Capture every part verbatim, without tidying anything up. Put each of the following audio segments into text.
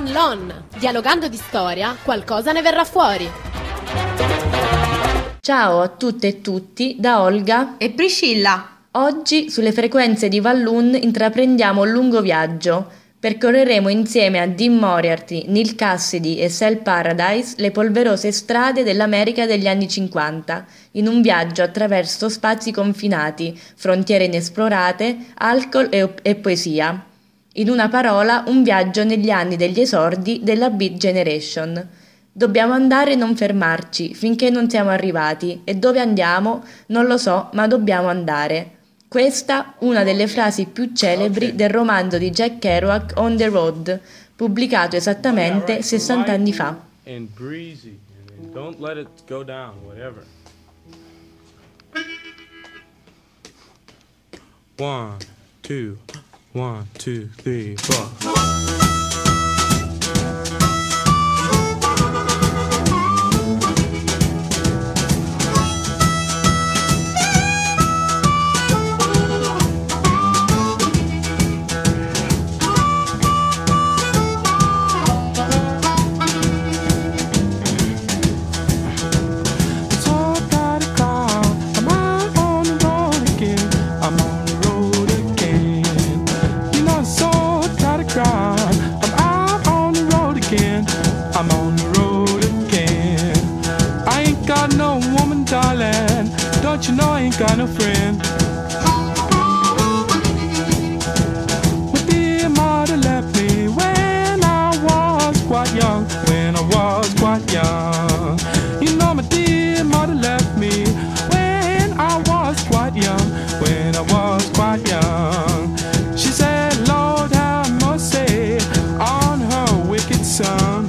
Con Lon, dialogando di storia, qualcosa ne verrà fuori. Ciao a tutte e tutti da Olga e Priscilla. Oggi sulle frequenze di Walloon intraprendiamo un lungo viaggio. Percorreremo insieme a Dean Moriarty, Neal Cassidy e Sal Paradise le polverose strade dell'America degli anni cinquanta, in un viaggio attraverso spazi confinati, frontiere inesplorate, alcol e, e poesia. In una parola, un viaggio negli anni degli esordi della Beat Generation. Dobbiamo andare e non fermarci finché non siamo arrivati, e dove andiamo non lo so, ma dobbiamo andare. Questa una delle frasi più celebri del romanzo di Jack Kerouac On the Road, pubblicato esattamente sessanta anni fa. One, two, one, two, three, four. Don't you know I ain't got no friend? My dear mother left me when I was quite young, when I was quite young. You know my dear mother left me when I was quite young, when I was quite young. She said, Lord have mercy on her wicked son.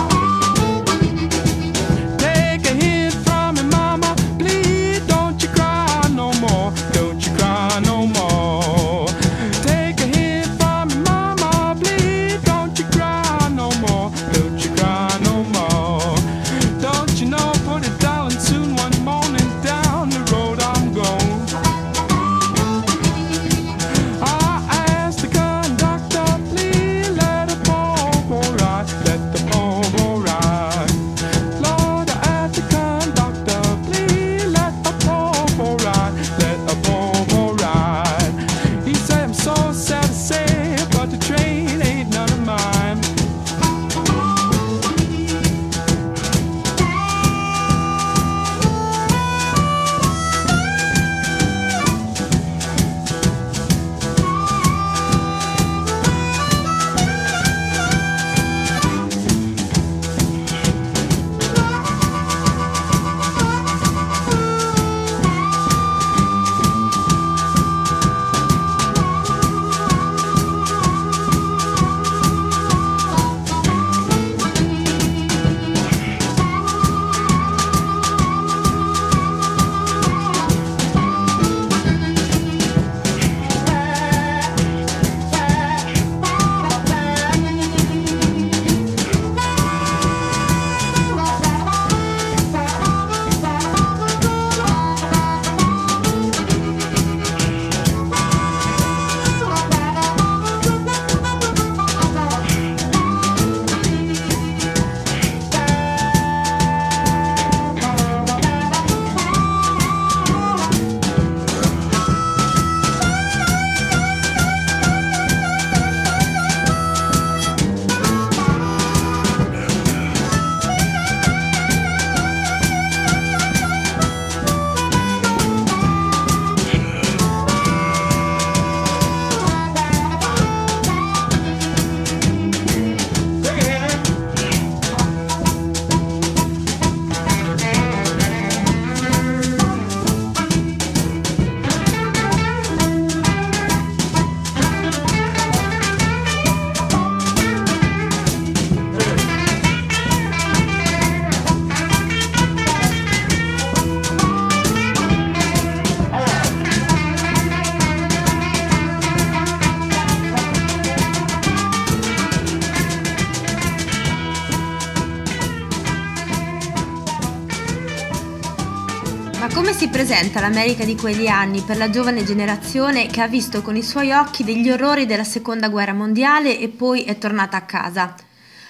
Ma come si presenta l'America di quegli anni per la giovane generazione che ha visto con i suoi occhi degli orrori della Seconda Guerra Mondiale e poi è tornata a casa?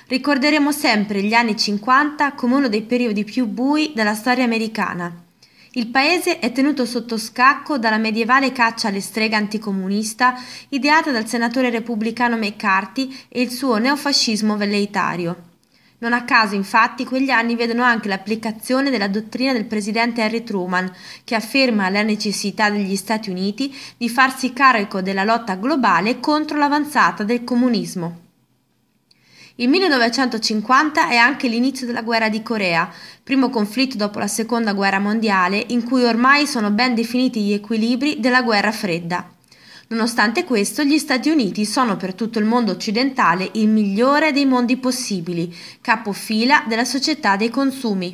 Ricorderemo sempre gli anni cinquanta come uno dei periodi più bui della storia americana. Il paese è tenuto sotto scacco dalla medievale caccia alle streghe anticomunista ideata dal senatore repubblicano McCarthy e il suo neofascismo velleitario. Non a caso, infatti, quegli anni vedono anche l'applicazione della dottrina del presidente Harry Truman, che afferma la necessità degli Stati Uniti di farsi carico della lotta globale contro l'avanzata del comunismo. Il millenovecentocinquanta è anche l'inizio della guerra di Corea, primo conflitto dopo la seconda guerra mondiale in cui ormai sono ben definiti gli equilibri della guerra fredda. Nonostante questo, gli Stati Uniti sono per tutto il mondo occidentale il migliore dei mondi possibili, capofila della società dei consumi.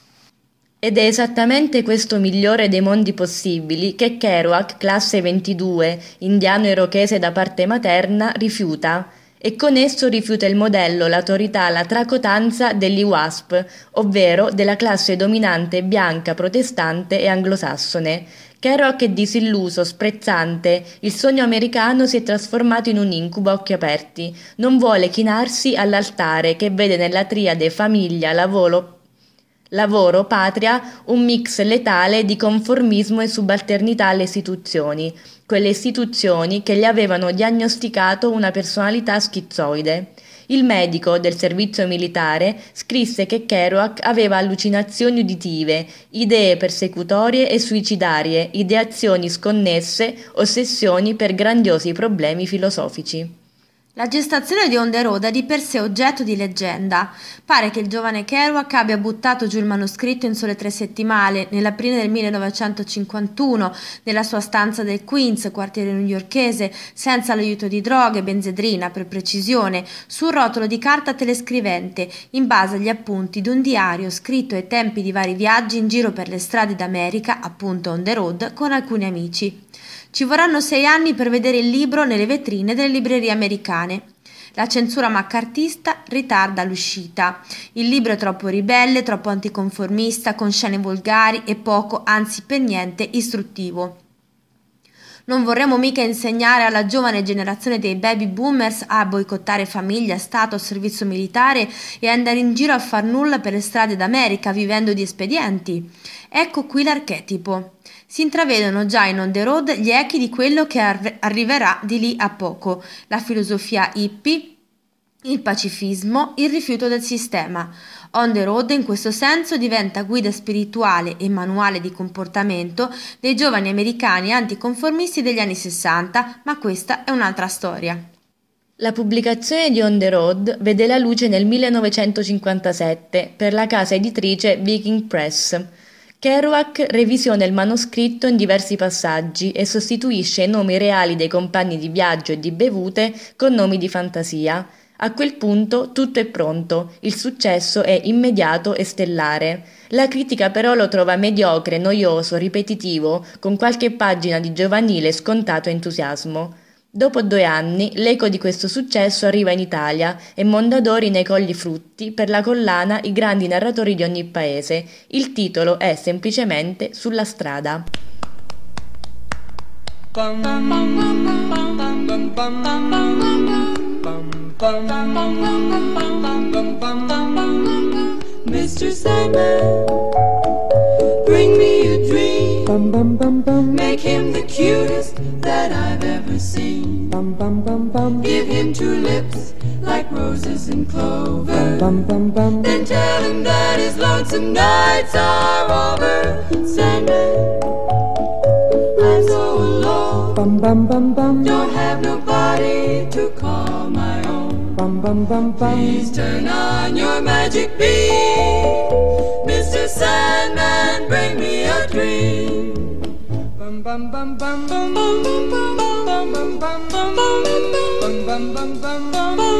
Ed è esattamente questo migliore dei mondi possibili che Kerouac, classe ventidue, indiano irochese da parte materna, rifiuta. E con esso rifiuta il modello, l'autorità, la tracotanza degli W A S P, ovvero della classe dominante bianca, protestante e anglosassone. Kerouac è disilluso, sprezzante, il sogno americano si è trasformato in un incubo a occhi aperti, non vuole chinarsi all'altare che vede nella triade famiglia, lavoro, lavoro, patria, un mix letale di conformismo e subalternità alle istituzioni, quelle istituzioni che gli avevano diagnosticato una personalità schizoide. Il medico del servizio militare scrisse che Kerouac aveva allucinazioni uditive, idee persecutorie e suicidarie, ideazioni sconnesse, ossessioni per grandiosi problemi filosofici. La gestazione di On the Road è di per sé oggetto di leggenda. Pare che il giovane Kerouac abbia buttato giù il manoscritto in sole tre settimane, nell'aprile del millenovecentocinquantuno, nella sua stanza del Queens, quartiere newyorkese, senza l'aiuto di droghe, benzedrina per precisione, su un rotolo di carta telescrivente, in base agli appunti di un diario scritto ai tempi di vari viaggi in giro per le strade d'America, appunto On the Road, con alcuni amici. Ci vorranno sei anni per vedere il libro nelle vetrine delle librerie americane. La censura maccartista ritarda l'uscita. Il libro è troppo ribelle, troppo anticonformista, con scene volgari e poco, anzi per niente, istruttivo. Non vorremmo mica insegnare alla giovane generazione dei baby boomers a boicottare famiglia, stato, servizio militare e andare in giro a far nulla per le strade d'America vivendo di espedienti. Ecco qui l'archetipo. Si intravedono già in On the Road gli echi di quello che arri- arriverà di lì a poco, la filosofia hippie, il pacifismo, il rifiuto del sistema. On the Road in questo senso diventa guida spirituale e manuale di comportamento dei giovani americani anticonformisti degli anni sessanta, ma questa è un'altra storia. La pubblicazione di On the Road vede la luce nel millenovecentocinquantasette per la casa editrice Viking Press. Kerouac revisiona il manoscritto in diversi passaggi e sostituisce i nomi reali dei compagni di viaggio e di bevute con nomi di fantasia. A quel punto tutto è pronto, il successo è immediato e stellare. La critica però lo trova mediocre, noioso, ripetitivo, con qualche pagina di giovanile scontato entusiasmo. Dopo due anni, l'eco di questo successo arriva in Italia e Mondadori ne coglie frutti per la collana I grandi narratori di ogni paese. Il titolo è semplicemente Sulla strada. mister Sandman, bring me a dream. Bum, bum, bum, bum. Make him the cutest that I've ever seen. Bum, bum, bum, bum. Give him two lips like roses and clover. Bum, bum, bum, bum. Then tell him that his lonesome nights are over. Sandman, I'm so alone. Bum, bum, bum, bum. Don't have nobody to call my own. Bum, bum, bum, bum. Please turn on your magic beam, mister Sandman, bring me a dream. Bum, bum, bum, bum, bum, bum, bum, bum, bum, bum, bum, bum, bum, bum, bum,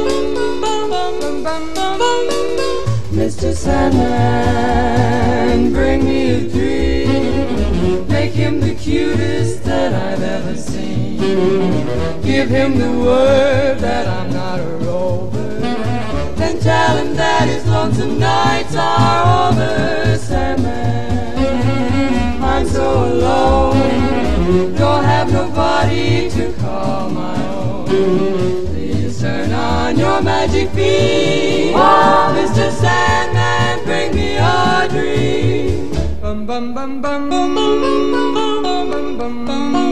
bum, bum. mister Sandman, bring me a dream. Make him the cutest that I've ever seen. Give him the word that I'm not a rover. Then tell him that his lonesome nights are over. Sandman, I'm so alone. Don't have nobody to call my own. Please turn on your magic beam. while, Mister Sandman, bring me a dream. Bum bum bum bum bum bum bum bum bum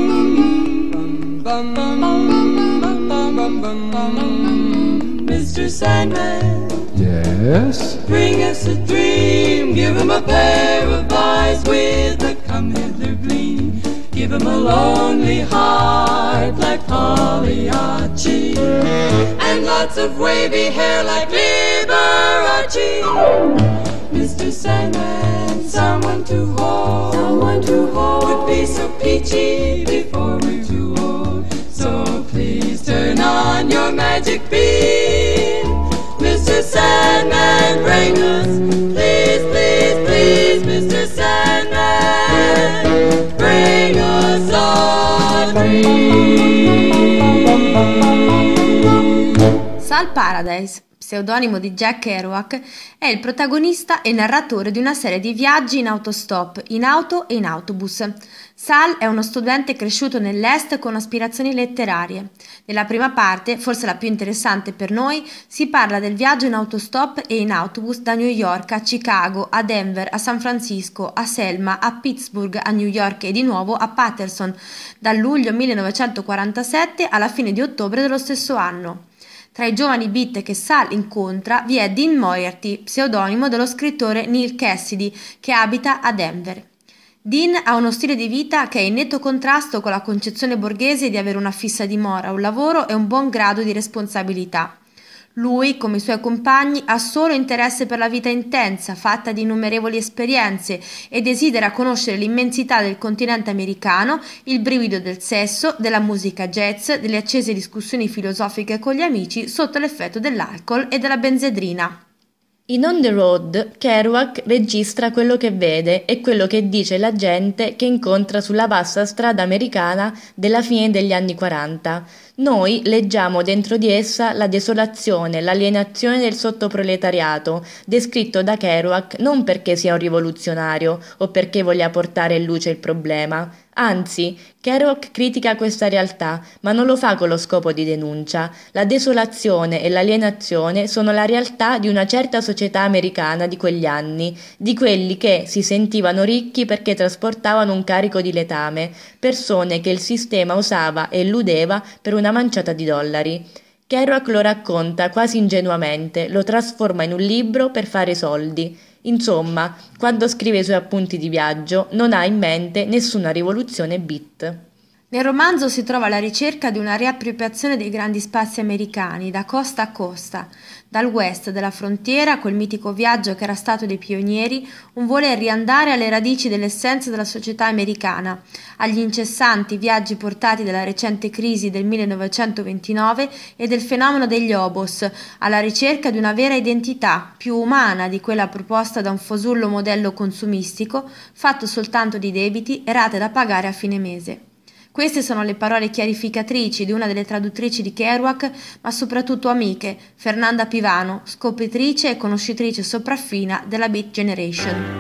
bum bum bum bum. Mister Sandman, Yes? bring us a dream. Give him a pair of eyes with a come hither gleam. Give him a lonely heart like Pagliacci, and lots of wavy hair like Liberace. Mister Sandman, someone to hold, someone to hold would be so peachy before we're too old. So please turn on your magic beam. Mister Sandman, bring us, please, please, please, Mister Sandman, bring us a dream. Sal Paradise, pseudonimo di Jack Kerouac, è il protagonista e narratore di una serie di viaggi in autostop, in auto e in autobus. Sal è uno studente cresciuto nell'Est con aspirazioni letterarie. Nella prima parte, forse la più interessante per noi, si parla del viaggio in autostop e in autobus da New York a Chicago, a Denver, a San Francisco, a Selma, a Pittsburgh, a New York e di nuovo a Paterson, dal luglio millenovecentoquarantasette alla fine di ottobre dello stesso anno. Tra i giovani beat che Sal incontra vi è Dean Moriarty, pseudonimo dello scrittore Neil Cassidy, che abita a Denver. Dean ha uno stile di vita che è in netto contrasto con la concezione borghese di avere una fissa dimora, un lavoro e un buon grado di responsabilità. Lui, come i suoi compagni, ha solo interesse per la vita intensa, fatta di innumerevoli esperienze, e desidera conoscere l'immensità del continente americano, il brivido del sesso, della musica jazz, delle accese discussioni filosofiche con gli amici sotto l'effetto dell'alcol e della benzedrina. In On the Road, Kerouac registra quello che vede e quello che dice la gente che incontra sulla vasta strada americana della fine degli anni quaranta. Noi leggiamo dentro di essa la desolazione, l'alienazione del sottoproletariato, descritto da Kerouac non perché sia un rivoluzionario o perché voglia portare in luce il problema. Anzi, Kerouac critica questa realtà, ma non lo fa con lo scopo di denuncia. La desolazione e l'alienazione sono la realtà di una certa società americana di quegli anni, di quelli che si sentivano ricchi perché trasportavano un carico di letame, persone che il sistema usava e illudeva per una manciata di dollari. Kerouac lo racconta quasi ingenuamente, lo trasforma in un libro per fare soldi. Insomma, quando scrive i suoi appunti di viaggio, non ha in mente nessuna rivoluzione beat. Nel romanzo si trova la ricerca di una riappropriazione dei grandi spazi americani, da costa a costa, dal west della frontiera, quel mitico viaggio che era stato dei pionieri, un voler riandare alle radici dell'essenza della società americana, agli incessanti viaggi portati dalla recente crisi del millenovecentoventinove e del fenomeno degli hobos, alla ricerca di una vera identità, più umana di quella proposta da un fasullo modello consumistico, fatto soltanto di debiti e rate da pagare a fine mese. Queste sono le parole chiarificatrici di una delle traduttrici di Kerouac, ma soprattutto amiche, Fernanda Pivano, scopritrice e conoscitrice sopraffina della Beat Generation.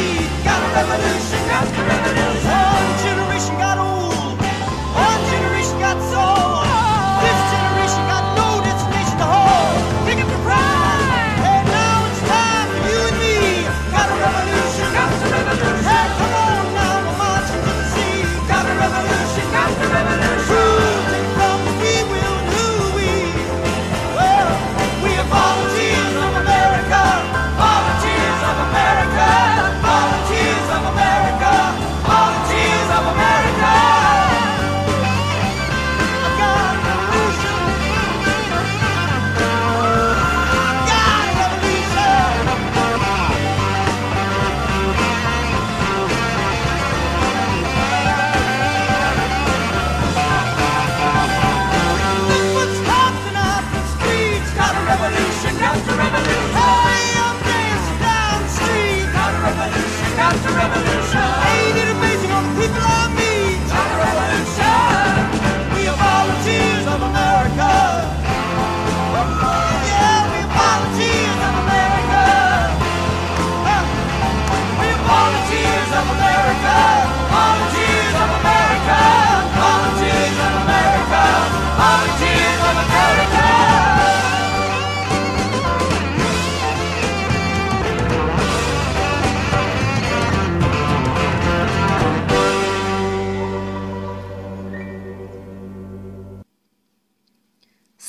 One generation got old, one generation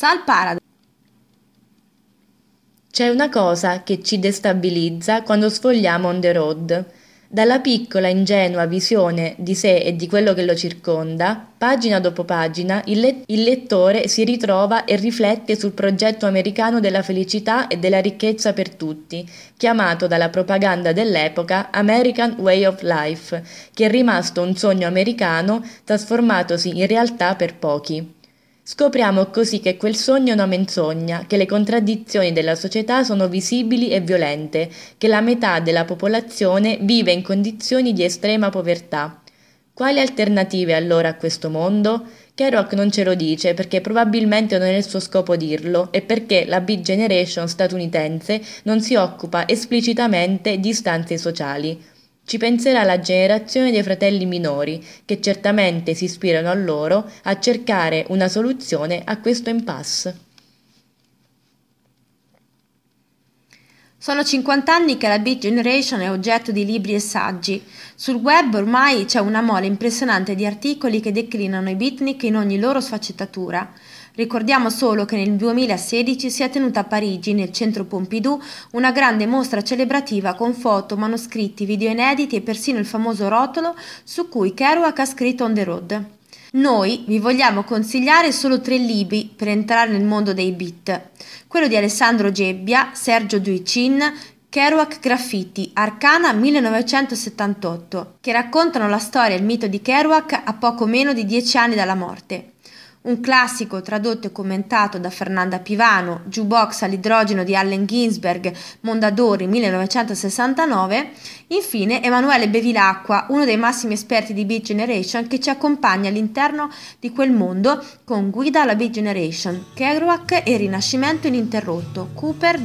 Soul Paradise. C'è una cosa che ci destabilizza quando sfogliamo On the Road. Dalla piccola ingenua visione di sé e di quello che lo circonda, pagina dopo pagina, il, le- il lettore si ritrova e riflette sul progetto americano della felicità e della ricchezza per tutti, chiamato dalla propaganda dell'epoca American Way of Life, che è rimasto un sogno americano trasformatosi in realtà per pochi. Scopriamo così che quel sogno è una menzogna, che le contraddizioni della società sono visibili e violente, che la metà della popolazione vive in condizioni di estrema povertà. Quali alternative allora a questo mondo? Kerouac non ce lo dice perché probabilmente non è il suo scopo dirlo e perché la Beat Generation statunitense non si occupa esplicitamente di istanze sociali. Ci penserà la generazione dei fratelli minori, che certamente si ispirano a loro a cercare una soluzione a questo impasse. Sono cinquanta anni che la Beat Generation è oggetto di libri e saggi. Sul web ormai c'è una mole impressionante di articoli che declinano i beatnik in ogni loro sfaccettatura. Ricordiamo solo che nel duemilasedici si è tenuta a Parigi, nel centro Pompidou, una grande mostra celebrativa con foto, manoscritti, video inediti e persino il famoso rotolo su cui Kerouac ha scritto On the Road. Noi vi vogliamo consigliare solo tre libri per entrare nel mondo dei beat. Quello di Alessandro Gebbia, Sergio Duicin, Kerouac Graffiti, Arcana millenovecentosettantotto, che raccontano la storia e il mito di Kerouac a poco meno di dieci anni dalla morte. Un classico tradotto e commentato da Fernanda Pivano, Jukebox all'idrogeno di Allen Ginsberg, Mondadori millenovecentosessantanove, infine Emanuele Bevilacqua, uno dei massimi esperti di Beat Generation che ci accompagna all'interno di quel mondo con Guida alla Beat Generation, Kerouac e il Rinascimento ininterrotto, Cooper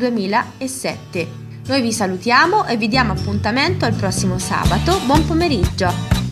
duemilasette. Noi vi salutiamo e vi diamo appuntamento al prossimo sabato. Buon pomeriggio!